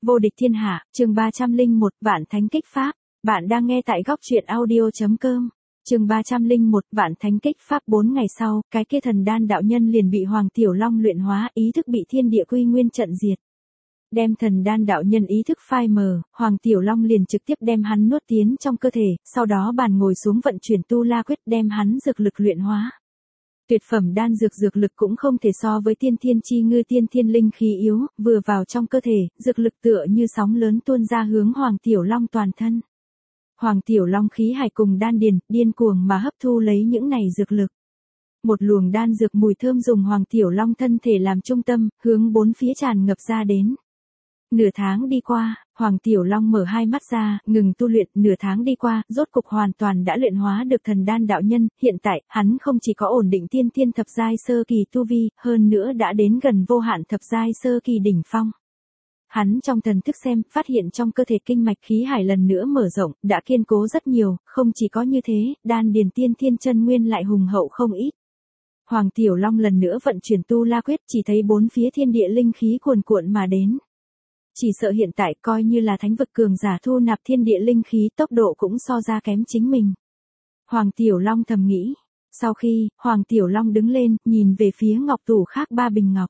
Vô địch thiên hạ, chương 301, Vạn Thánh Kích Pháp. Bạn đang nghe tại góc truyện audio.com. Chương 301, Vạn Thánh Kích Pháp. 4 ngày sau, cái kia thần đan đạo nhân liền bị Hoàng Tiểu Long luyện hóa, ý thức bị thiên địa quy nguyên trận diệt. Đem thần đan đạo nhân ý thức phai mờ, Hoàng Tiểu Long liền trực tiếp đem hắn nuốt tiến trong cơ thể, sau đó bàn ngồi xuống vận chuyển tu la quyết đem hắn dược lực luyện hóa. Tuyệt phẩm đan dược lực cũng không thể so với tiên thiên chi ngư tiên thiên linh khí yếu, vừa vào trong cơ thể, dược lực tựa như sóng lớn tuôn ra hướng Hoàng Tiểu Long toàn thân. Hoàng Tiểu Long khí hải cùng đan điền, điên cuồng mà hấp thu lấy những này dược lực. Một luồng đan dược mùi thơm dùng Hoàng Tiểu Long thân thể làm trung tâm, hướng bốn phía tràn ngập ra đến. Nửa tháng đi qua, Hoàng Tiểu Long mở hai mắt ra, ngừng tu luyện. Nửa tháng đi qua, rốt cục hoàn toàn đã luyện hóa được thần đan đạo nhân. Hiện tại, hắn không chỉ có ổn định tiên thiên thập giai sơ kỳ tu vi, hơn nữa đã đến gần vô hạn thập giai sơ kỳ đỉnh phong. Hắn trong thần thức xem, phát hiện trong cơ thể kinh mạch khí hải lần nữa mở rộng, đã kiên cố rất nhiều. Không chỉ có như thế, đan điền tiên thiên chân nguyên lại hùng hậu không ít. Hoàng Tiểu Long lần nữa vận chuyển tu la quyết, chỉ thấy bốn phía thiên địa linh khí cuồn cuộn mà đến. Chỉ sợ hiện tại coi như là thánh vực cường giả thu nạp thiên địa linh khí tốc độ cũng so ra kém chính mình. Hoàng Tiểu Long thầm nghĩ. Sau khi, Hoàng Tiểu Long đứng lên, nhìn về phía ngọc tủ khác 3 bình ngọc.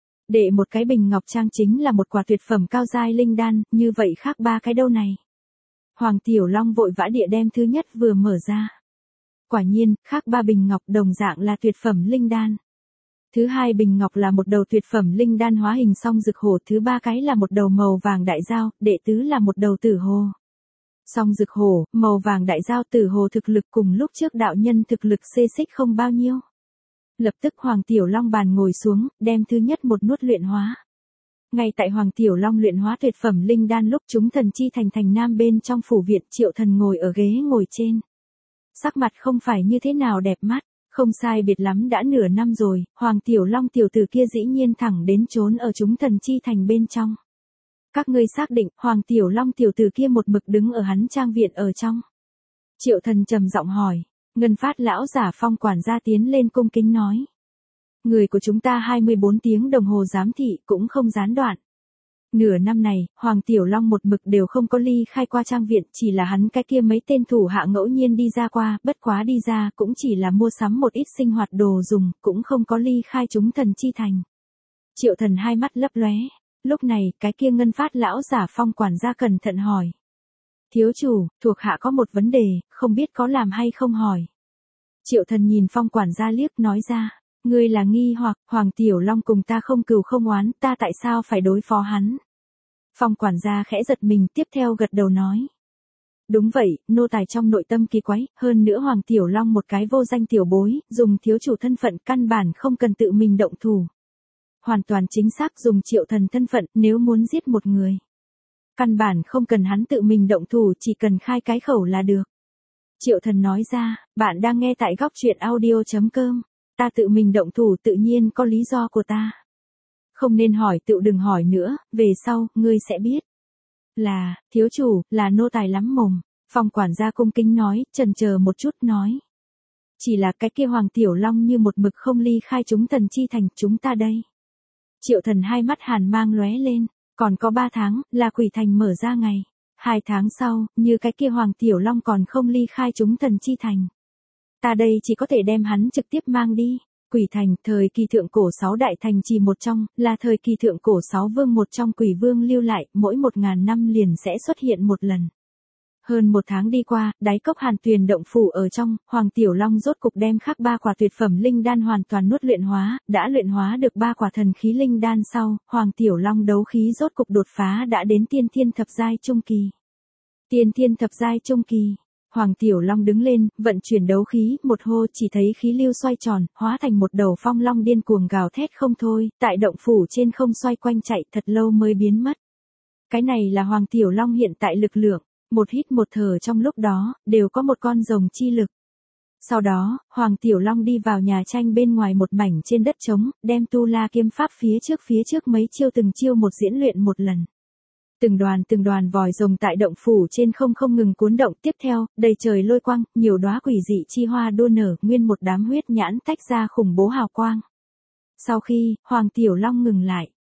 Để một cái bình ngọc trang chính là một quả tuyệt phẩm cao giai linh đan, như vậy khác 3 cái đâu này. Hoàng Tiểu Long vội vã địa đem thứ nhất vừa mở ra. Quả nhiên, khác 3 bình ngọc đồng dạng là tuyệt phẩm linh đan. Thứ hai bình ngọc là một đầu tuyệt phẩm linh đan hóa hình song dược hổ, thứ ba cái là một đầu màu vàng đại dao, đệ tứ là một đầu tử hồ. Song dược hổ, màu vàng đại dao, tử hồ thực lực cùng lúc trước đạo nhân thực lực xê xích không bao nhiêu. Lập tức Hoàng Tiểu Long bàn ngồi xuống, đem thứ nhất một nuốt luyện hóa. Ngay tại Hoàng Tiểu Long luyện hóa tuyệt phẩm linh đan lúc chúng thần chi thành nam bên trong phủ viện, Triệu Thần ngồi ở ghế ngồi trên. Sắc mặt không phải như thế nào đẹp mắt. Không sai biệt lắm đã nửa năm rồi, Hoàng Tiểu Long tiểu tử kia dĩ nhiên thẳng đến trốn ở chúng thần chi thành bên trong. Các ngươi xác định, Hoàng Tiểu Long tiểu tử kia một mực đứng ở hắn trang viện ở trong. Triệu Thần trầm giọng hỏi, Ngân Phát lão giả Phong quản gia tiến lên cung kính nói. Người của chúng ta 24 tiếng đồng hồ giám thị cũng không gián đoạn. Nửa năm này, Hoàng Tiểu Long một mực đều không có ly khai qua trang viện, chỉ là hắn cái kia mấy tên thủ hạ ngẫu nhiên đi ra qua, bất quá đi ra cũng chỉ là mua sắm một ít sinh hoạt đồ dùng, cũng không có ly khai chúng thần chi thành. Triệu Thần hai mắt lấp lóe. Lúc này, cái kia Ngân Phát lão giả Phong quản gia cẩn thận hỏi. Thiếu chủ, thuộc hạ có một vấn đề, không biết có làm hay không hỏi. Triệu Thần nhìn Phong quản gia liếc nói ra. Ngươi là nghi hoặc, Hoàng Tiểu Long cùng ta không cừu không oán, ta tại sao phải đối phó hắn? Phong quản gia khẽ giật mình, tiếp theo gật đầu nói. Đúng vậy, nô tài trong nội tâm kỳ quái, hơn nữa Hoàng Tiểu Long một cái vô danh tiểu bối, dùng thiếu chủ thân phận căn bản không cần tự mình động thủ. Hoàn toàn chính xác dùng Triệu Thần thân phận nếu muốn giết một người. Căn bản không cần hắn tự mình động thủ, chỉ cần khai cái khẩu là được. Triệu Thần nói ra, bạn đang nghe tại góc truyện audio.com. Ta tự mình động thủ tự nhiên có lý do của ta. Không nên hỏi tự đừng hỏi nữa, về sau, ngươi sẽ biết. Là, thiếu chủ, là nô tài lắm mồm. Phong quản gia cung kính nói, chần chờ một chút nói. Chỉ là cái kia Hoàng Tiểu Long như một mực không ly khai chúng thần chi thành chúng ta đây. Triệu Thần hai mắt hàn mang lóe lên, còn có 3 tháng, là quỷ thành mở ra ngày. 2 tháng sau, như cái kia Hoàng Tiểu Long còn không ly khai chúng thần chi thành. Ta đây chỉ có thể đem hắn trực tiếp mang đi. Quỷ thành, thời kỳ thượng cổ 6 đại thành trì một trong, là thời kỳ thượng cổ 6 vương một trong quỷ vương lưu lại, mỗi 1000 năm liền sẽ xuất hiện một lần. Hơn 1 tháng đi qua, đáy cốc Hàn Tuyền động phủ ở trong, Hoàng Tiểu Long rốt cục đem khác 3 quả tuyệt phẩm linh đan hoàn toàn nuốt luyện hóa, đã luyện hóa được 3 quả thần khí linh đan sau, Hoàng Tiểu Long đấu khí rốt cục đột phá đã đến tiên thiên thập giai trung kỳ. Tiên thiên thập giai trung kỳ. Hoàng Tiểu Long đứng lên, vận chuyển đấu khí, một hô chỉ thấy khí lưu xoay tròn, hóa thành một đầu phong long điên cuồng gào thét không thôi, tại động phủ trên không xoay quanh chạy thật lâu mới biến mất. Cái này là Hoàng Tiểu Long hiện tại lực lượng, một hít một thở trong lúc đó, đều có một con rồng chi lực. Sau đó, Hoàng Tiểu Long đi vào nhà tranh bên ngoài một mảnh trên đất trống, đem tu la kiếm pháp phía trước mấy chiêu từng chiêu một diễn luyện một lần. Từng đoàn vòi rồng tại động phủ trên không ngừng cuốn động, tiếp theo, đầy trời lôi quang, nhiều đóa quỷ dị chi hoa đua nở, nguyên một đám huyết nhãn tách ra khủng bố hào quang. Sau khi, Hoàng Tiểu Long ngừng lại,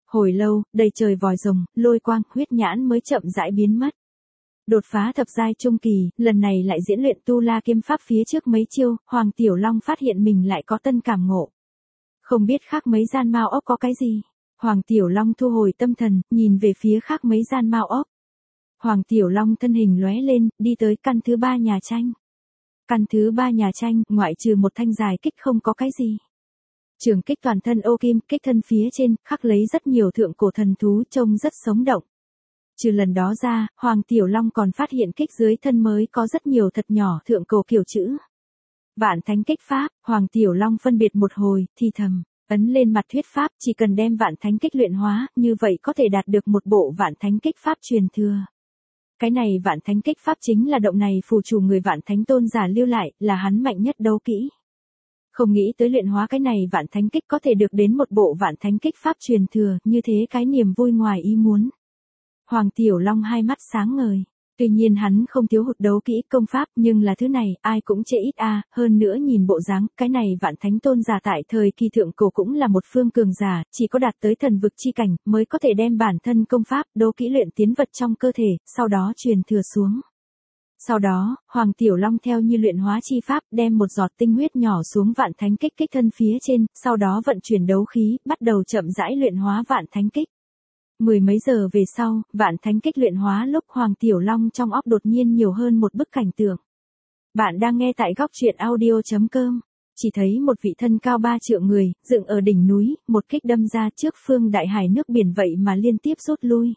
Hồi lâu, đầy trời vòi rồng, lôi quang, huyết nhãn mới chậm rãi biến mất. Đột phá thập giai trung kỳ, lần này lại diễn luyện tu la kiếm pháp phía trước mấy chiêu, Hoàng Tiểu Long phát hiện mình lại có tân cảm ngộ. Không biết khác mấy gian mao ốc có cái gì. Hoàng Tiểu Long thu hồi tâm thần, nhìn về phía khác mấy gian mao ốc. Hoàng Tiểu Long thân hình lóe lên, đi tới căn thứ 3 nhà tranh. Căn thứ 3 nhà tranh, ngoại trừ một thanh dài kích không có cái gì. Trường kích toàn thân ô kim, kích thân phía trên, khắc lấy rất nhiều thượng cổ thần thú trông rất sống động. Trừ lần đó ra, Hoàng Tiểu Long còn phát hiện kích dưới thân mới có rất nhiều thật nhỏ thượng cổ kiểu chữ. Vạn Thánh Kích Pháp, Hoàng Tiểu Long phân biệt một hồi, thì thầm, ấn lên mặt thuyết pháp, chỉ cần đem Vạn Thánh Kích luyện hóa, như vậy có thể đạt được một bộ Vạn Thánh Kích Pháp truyền thừa. Cái này Vạn Thánh Kích Pháp chính là động này phù chủ người Vạn Thánh Tôn giả lưu lại, là hắn mạnh nhất đấu kỹ. Không nghĩ tới luyện hóa cái này Vạn Thánh Kích có thể được đến một bộ Vạn Thánh Kích Pháp truyền thừa, như thế cái niềm vui ngoài ý muốn. Hoàng Tiểu Long hai mắt sáng ngời. Tuy nhiên hắn không thiếu hụt đấu kỹ công pháp, nhưng là thứ này, ai cũng chê ít a. Hơn nữa nhìn bộ dáng, cái này Vạn Thánh Tôn giả tại thời kỳ thượng cổ cũng là một phương cường giả, chỉ có đạt tới thần vực chi cảnh, mới có thể đem bản thân công pháp, đấu kỹ luyện tiến vật trong cơ thể, sau đó truyền thừa xuống. Sau đó, Hoàng Tiểu Long theo như luyện hóa chi pháp, đem một giọt tinh huyết nhỏ xuống Vạn Thánh Kích kích thân phía trên, sau đó vận chuyển đấu khí, bắt đầu chậm rãi luyện hóa Vạn Thánh Kích. Mười mấy giờ về sau, Vạn Thánh Kích luyện hóa lúc Hoàng Tiểu Long trong óc đột nhiên nhiều hơn một bức cảnh tượng. Bạn đang nghe tại góc truyện audio.com. Chỉ thấy một vị thân cao 3 trượng người, dựng ở đỉnh núi, một kích đâm ra trước phương đại hải nước biển vậy mà liên tiếp rút lui.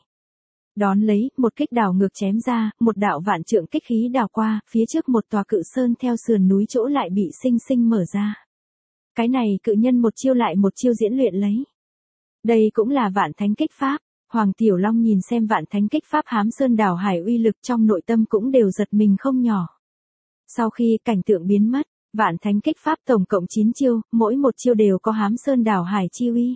Đón lấy, một kích đảo ngược chém ra, một đạo vạn trượng kích khí đảo qua, phía trước một tòa cự sơn theo sườn núi chỗ lại bị sinh sinh mở ra. Cái này cự nhân một chiêu lại một chiêu diễn luyện lấy. Đây cũng là Vạn Thánh Kích Pháp. Hoàng Tiểu Long nhìn xem Vạn Thánh Kích Pháp hám sơn đảo hải uy lực trong nội tâm cũng đều giật mình không nhỏ. Sau khi cảnh tượng biến mất, Vạn Thánh Kích Pháp tổng cộng 9 chiêu, mỗi một chiêu đều có hám sơn đảo hải chi uy.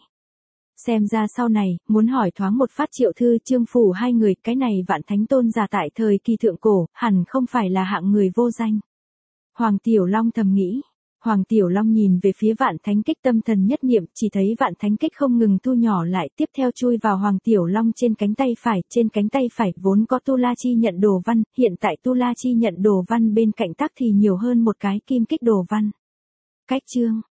Xem ra sau này, muốn hỏi thoáng một phát Triệu Thư Trương Phủ hai người, cái này Vạn Thánh Tôn giả tại thời kỳ thượng cổ, hẳn không phải là hạng người vô danh. Hoàng Tiểu Long thầm nghĩ. Hoàng Tiểu Long nhìn về phía Vạn Thánh Kích tâm thần nhất niệm, chỉ thấy Vạn Thánh Kích không ngừng thu nhỏ lại, tiếp theo chui vào Hoàng Tiểu Long trên cánh tay phải vốn có Tu La Chi nhận đồ văn, hiện tại Tu La Chi nhận đồ văn bên cạnh tắc thì nhiều hơn một cái kim kích đồ văn. Cách chương